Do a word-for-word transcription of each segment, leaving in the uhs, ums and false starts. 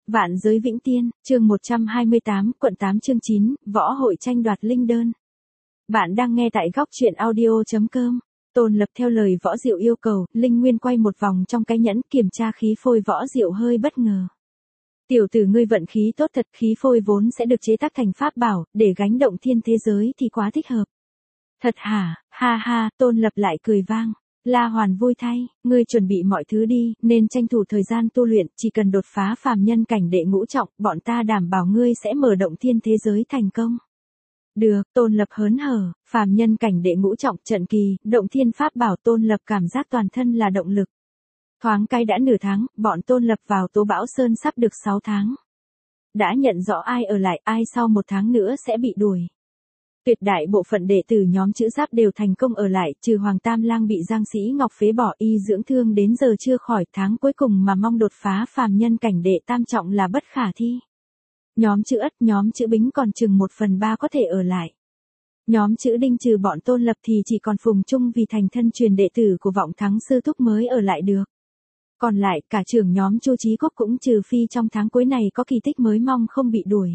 Vạn giới vĩnh tiên, chương một trăm hai mươi tám, quận tám chương chín, võ hội tranh đoạt linh đơn. Bạn đang nghe tại góc truyện audio chấm com. Tôn Lập theo lời Võ Diệu yêu cầu, Linh Nguyên quay một vòng trong cái nhẫn kiểm tra khí phôi. Võ Diệu hơi bất ngờ. Tiểu tử ngươi vận khí tốt thật, khí phôi vốn sẽ được chế tác thành pháp bảo, để gánh động thiên thế giới thì quá thích hợp. Thật hả, ha ha, Tôn Lập lại cười vang. La Hoàn vui thay, ngươi chuẩn bị mọi thứ đi, nên tranh thủ thời gian tu luyện, chỉ cần đột phá phàm nhân cảnh đệ ngũ trọng, bọn ta đảm bảo ngươi sẽ mở động thiên thế giới thành công. Được, Tôn Lập hớn hở, phàm nhân cảnh đệ ngũ trọng trận kỳ, động thiên pháp bảo. Tôn Lập cảm giác toàn thân là động lực. Thoáng cái đã nửa tháng, bọn Tôn Lập vào Tố Bão Sơn sắp được sáu tháng. Đã nhận rõ ai ở lại, ai sau một tháng nữa sẽ bị đuổi. Tuyệt đại bộ phận đệ tử nhóm chữ giáp đều thành công ở lại, trừ Hoàng Tam Lang bị Giang Sĩ Ngọc phế bỏ y dưỡng thương đến giờ chưa khỏi. Tháng cuối cùng mà mong đột phá phàm nhân cảnh đệ tam trọng là bất khả thi. Nhóm chữ Ất, nhóm chữ Bính còn chừng một phần ba có thể ở lại. Nhóm chữ Đinh trừ bọn Tôn Lập thì chỉ còn Phùng Trung vì thành thân truyền đệ tử của Vọng Thắng sư thúc mới ở lại được. Còn lại cả trưởng nhóm Chu Chí Cốc cũng trừ phi trong tháng cuối này có kỳ tích mới mong không bị đuổi.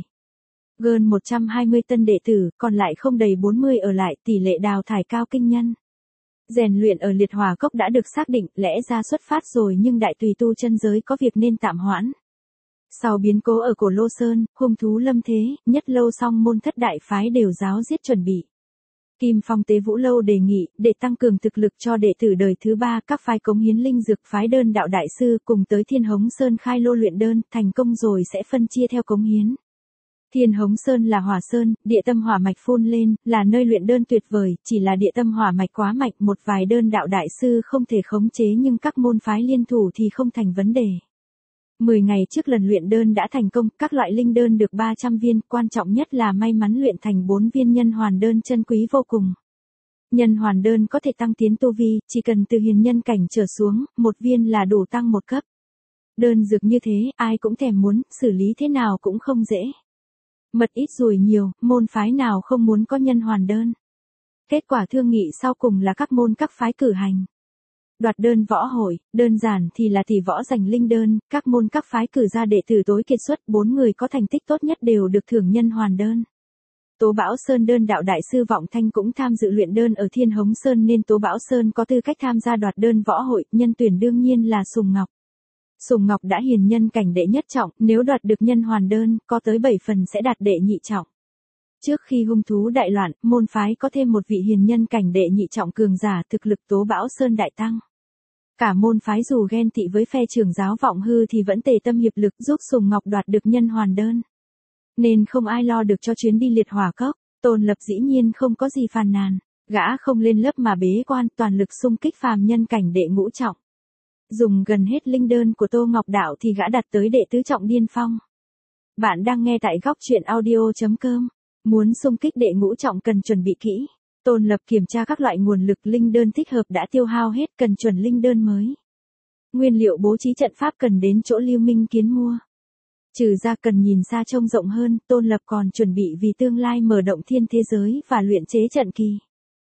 Gần một trăm hai mươi tân đệ tử, còn lại không đầy bốn mươi ở lại, tỷ lệ đào thải cao kinh nhân. Rèn luyện ở Liệt Hỏa Cốc đã được xác định, lẽ ra xuất phát rồi nhưng đại tùy tu chân giới có việc nên tạm hoãn. Sau biến cố ở Cổ Lô Sơn, hung thú lâm thế, nhất lâu song môn thất đại phái đều giáo giết chuẩn bị. Kim Phong Tế Vũ Lâu đề nghị, để tăng cường thực lực cho đệ tử đời thứ ba, các phái cống hiến linh dược phái đơn đạo đại sư cùng tới Thiên Hống Sơn khai lô luyện đơn, thành công rồi sẽ phân chia theo cống hiến. Thiên Hống Sơn là hỏa sơn, địa tâm hỏa mạch phun lên, là nơi luyện đơn tuyệt vời, chỉ là địa tâm hỏa mạch quá mạnh, một vài đơn đạo đại sư không thể khống chế nhưng các môn phái liên thủ thì không thành vấn đề. mười ngày trước lần luyện đơn đã thành công, các loại linh đơn được ba trăm viên, quan trọng nhất là may mắn luyện thành bốn viên nhân hoàn đơn chân quý vô cùng. Nhân hoàn đơn có thể tăng tiến tu vi, chỉ cần từ hiền nhân cảnh trở xuống, một viên là đủ tăng một cấp. Đơn dược như thế, ai cũng thèm muốn, xử lý thế nào cũng không dễ. Mật ít ruồi nhiều, môn phái nào không muốn có nhân hoàn đơn. Kết quả thương nghị sau cùng là các môn các phái cử hành. Đoạt đơn võ hội, đơn giản thì là tỷ võ giành linh đơn, các môn các phái cử ra đệ tử tối kiệt xuất, bốn người có thành tích tốt nhất đều được thưởng nhân hoàn đơn. Tố Bão Sơn đơn đạo đại sư Vọng Thanh cũng tham dự luyện đơn ở Thiên Hống Sơn nên Tố Bão Sơn có tư cách tham gia đoạt đơn võ hội, nhân tuyển đương nhiên là Sùng Ngọc. Sùng Ngọc đã hiền nhân cảnh đệ nhất trọng, nếu đoạt được nhân hoàn đơn, có tới bảy phần sẽ đạt đệ nhị trọng. Trước khi hung thú đại loạn, môn phái có thêm một vị hiền nhân cảnh đệ nhị trọng cường giả, thực lực Tố Bão Sơn đại tăng. Cả môn phái dù ghen tị với phe trưởng giáo Vọng Hư thì vẫn tề tâm hiệp lực giúp Sùng Ngọc đoạt được nhân hoàn đơn. Nên không ai lo được cho chuyến đi Liệt Hỏa Cốc. Tôn Lập dĩ nhiên không có gì phàn nàn, gã không lên lớp mà bế quan, toàn lực xung kích phàm nhân cảnh đệ ngũ trọng. Dùng gần hết linh đơn của Tô Ngọc Đạo thì gã đạt tới đệ tứ trọng điên phong. Bạn đang nghe tại góc truyện audio chấm com. Muốn xung kích đệ ngũ trọng cần chuẩn bị kỹ. Tôn Lập kiểm tra các loại nguồn lực linh đơn thích hợp đã tiêu hao hết, cần chuẩn linh đơn mới. Nguyên liệu bố trí trận pháp cần đến chỗ Lưu Minh Kiến mua. Trừ ra cần nhìn xa trông rộng hơn, Tôn Lập còn chuẩn bị vì tương lai mở động thiên thế giới và luyện chế trận kỳ.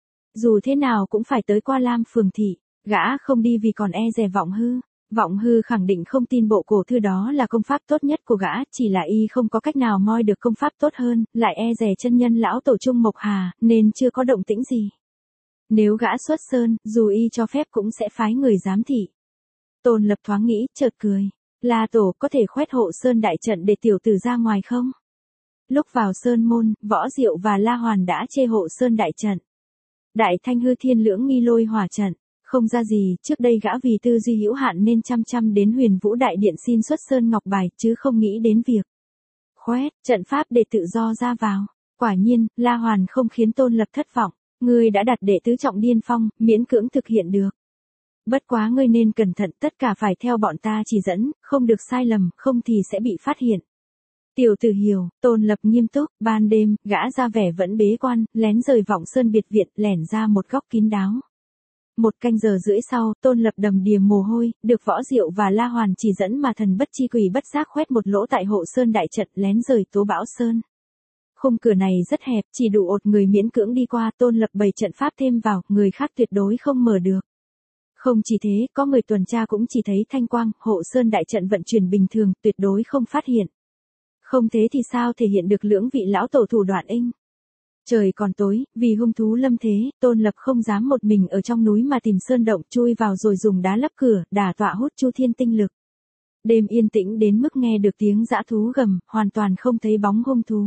Dù thế nào cũng phải tới qua Lam Phường Thị. Gã không đi vì còn e dè Vọng Hư. Vọng Hư khẳng định không tin bộ cổ thư đó là công pháp tốt nhất của gã, chỉ là y không có cách nào moi được công pháp tốt hơn, lại e dè chân nhân lão tổ Trung Mộc Hà, nên chưa có động tĩnh gì. Nếu gã xuất sơn, dù y cho phép cũng sẽ phái người giám thị. Tôn Lập thoáng nghĩ, chợt cười. La tổ có thể khoét hộ sơn đại trận để tiểu tử ra ngoài không? Lúc vào sơn môn, Võ Diệu và La Hoàn đã chê hộ sơn đại trận. Đại Thanh Hư Thiên Lưỡng nghi lôi hỏa trận. Không ra gì, trước đây gã vì tư duy hữu hạn nên chăm chăm đến Huyền Vũ Đại Điện xin xuất sơn ngọc bài, chứ không nghĩ đến việc khoét trận pháp để tự do ra vào. Quả nhiên, La Hoàn không khiến Tôn Lập thất vọng. Ngươi đã đạt đệ tứ trọng điên phong, miễn cưỡng thực hiện được. Bất quá ngươi nên cẩn thận, tất cả phải theo bọn ta chỉ dẫn, không được sai lầm, không thì sẽ bị phát hiện. Tiểu tử hiểu, Tôn Lập nghiêm túc. Ban đêm, gã ra vẻ vẫn bế quan, lén rời Vọng Sơn biệt viện, lẻn ra một góc kín đáo. Một canh giờ rưỡi sau, Tôn Lập đầm đìa mồ hôi, được Võ Diệu và La Hoàn chỉ dẫn mà thần bất chi quỷ bất giác khoét một lỗ tại hộ sơn đại trận, lén rời Tố Bão Sơn. Khung cửa này rất hẹp, chỉ đủ ột người miễn cưỡng đi qua. Tôn Lập bày trận pháp thêm vào, người khác tuyệt đối không mở được. Không chỉ thế, có người tuần tra cũng chỉ thấy thanh quang, hộ sơn đại trận vận chuyển bình thường, tuyệt đối không phát hiện. Không thế thì sao thể hiện được lưỡng vị lão tổ thủ đoạn inh. Trời còn tối, vì hung thú lâm thế, Tôn Lập không dám một mình ở trong núi mà tìm sơn động chui vào rồi dùng đá lấp cửa, đả tọa hút chu thiên tinh lực. Đêm yên tĩnh đến mức nghe được tiếng dã thú gầm, hoàn toàn không thấy bóng hung thú.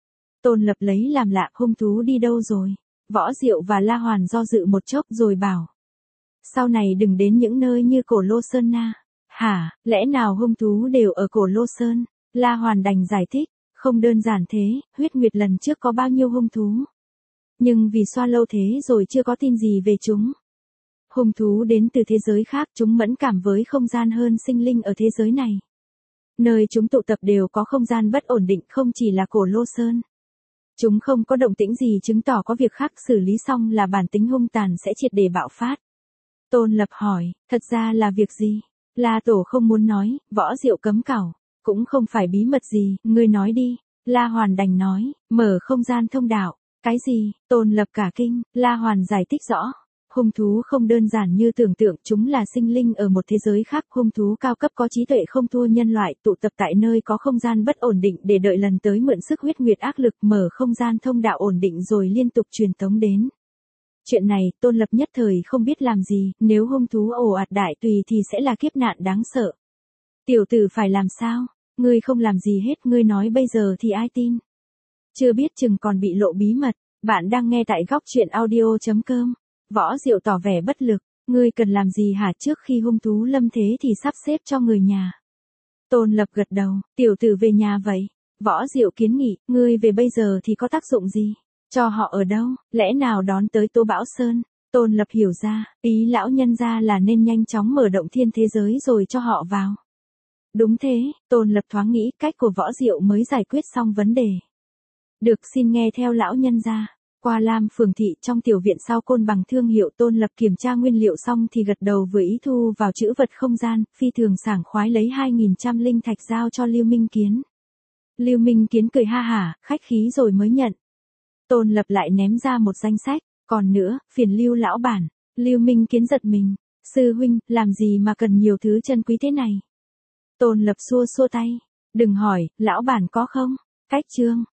Tôn Lập lấy làm lạ, hung thú đi đâu rồi? Võ Diệu và La Hoàn do dự một chốc rồi bảo. Sau này đừng đến những nơi như Cổ Lô Sơn na. Hả, lẽ nào hung thú đều ở Cổ Lô Sơn? La Hoàn đành giải thích, không đơn giản thế, huyết nguyệt lần trước có bao nhiêu hung thú. Nhưng vì xoa lâu thế rồi chưa có tin gì về chúng. Hung thú đến từ thế giới khác, chúng mẫn cảm với không gian hơn sinh linh ở thế giới này. Nơi chúng tụ tập đều có không gian bất ổn định, không chỉ là Cổ Lô Sơn. Chúng không có động tĩnh gì chứng tỏ có việc khác, xử lý xong là bản tính hung tàn sẽ triệt để bạo phát. Tôn Lập hỏi, thật ra là việc gì? La Tổ không muốn nói, Võ Diệu cấm cảo. Cũng không phải bí mật gì, ngươi nói đi. La Hoàn đành nói, mở không gian thông đạo. Cái gì? Tôn Lập cả kinh, La Hoàn giải thích rõ. Hung thú không đơn giản như tưởng tượng, chúng là sinh linh ở một thế giới khác, hung thú cao cấp có trí tuệ không thua nhân loại, tụ tập tại nơi có không gian bất ổn định để đợi lần tới mượn sức huyết nguyệt ác lực mở không gian thông đạo ổn định rồi liên tục truyền tống đến. Chuyện này, Tôn Lập nhất thời không biết làm gì, nếu hung thú ồ ạt đại tùy thì sẽ là kiếp nạn đáng sợ. Tiểu tử phải làm sao? Ngươi không làm gì hết, ngươi nói bây giờ thì ai tin? Chưa biết chừng còn bị lộ bí mật. Bạn đang nghe tại góc truyện audio chấm com. Võ Diệu tỏ vẻ bất lực, ngươi cần làm gì hả? Trước khi hung thú lâm thế thì sắp xếp cho người nhà. Tôn Lập gật đầu, tiểu tử về nhà vậy. Võ Diệu kiến nghị, ngươi về bây giờ thì có tác dụng gì? Cho họ ở đâu? Lẽ nào đón tới Tố Bão Sơn? Tôn Lập hiểu ra, ý lão nhân ra là nên nhanh chóng mở động thiên thế giới rồi cho họ vào. Đúng thế, Tôn Lập thoáng nghĩ cách của Võ Diệu mới giải quyết xong vấn đề. Được, xin nghe theo lão nhân ra. Qua Lam Phường Thị trong tiểu viện sau côn bằng thương hiệu, Tôn Lập kiểm tra nguyên liệu xong thì gật đầu với ý thu vào chữ vật không gian, phi thường sảng khoái lấy hai nghìn trăm linh thạch giao cho Lưu Minh Kiến. Lưu Minh Kiến cười ha hả, khách khí rồi mới nhận. Tôn Lập lại ném ra một danh sách, còn nữa, phiền Lưu lão bản. Lưu Minh Kiến giật mình, sư huynh, làm gì mà cần nhiều thứ chân quý thế này? Tôn Lập xua xua tay, đừng hỏi, lão bản có không? Cách chương.